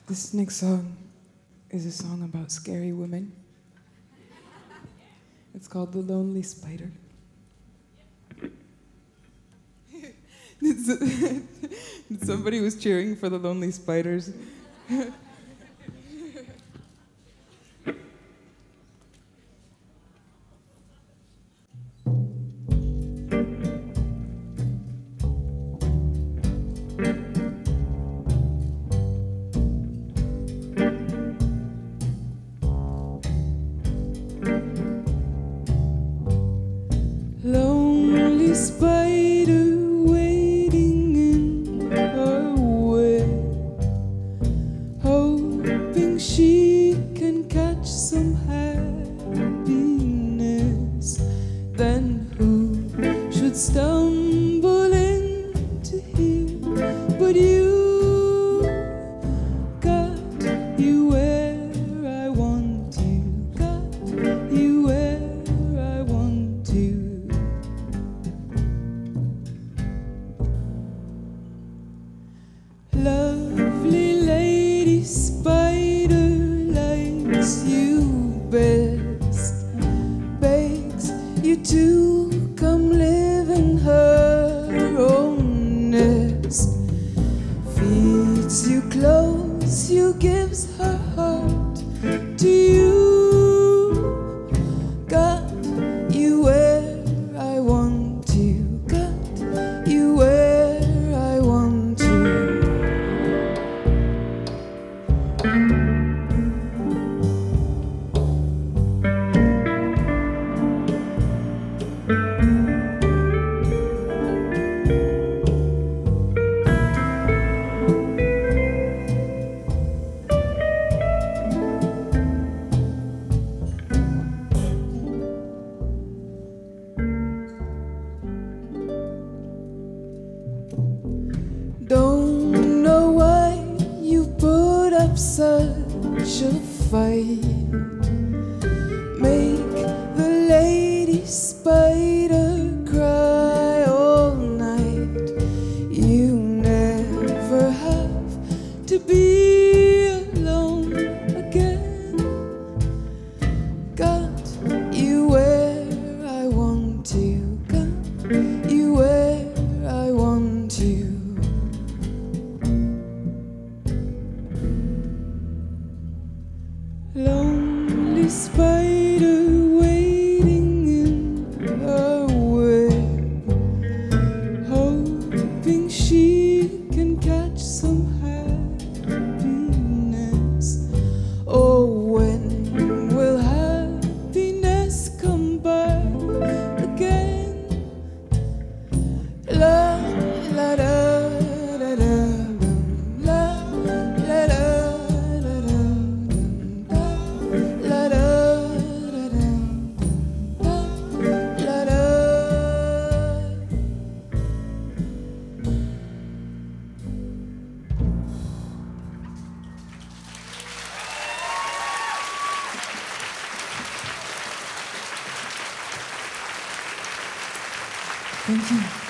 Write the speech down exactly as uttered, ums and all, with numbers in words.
This next song is a song about scary women. It's called The Lonely Spider. Somebody was cheering for the Lonely Spiders. Lonely spider waiting in her web, hoping she can catch some happiness. Then who should stumble into here but you? Got you where I want you, got you where I want you. Lovely lady spider likes you best, begs you to come live in her own nest, feeds you clothes you, gives her heart to you. Got you where I want you, got you where I want you. Don't know why you put up such a fight. Make the lady spider cry all night. You never have to be alone again. Got you where I want you, got you where I want you. Lonely spider waiting in her web, hoping she can catch some happiness. Oh, when will happiness come by again? La la da da da, la la da da da. Thank you.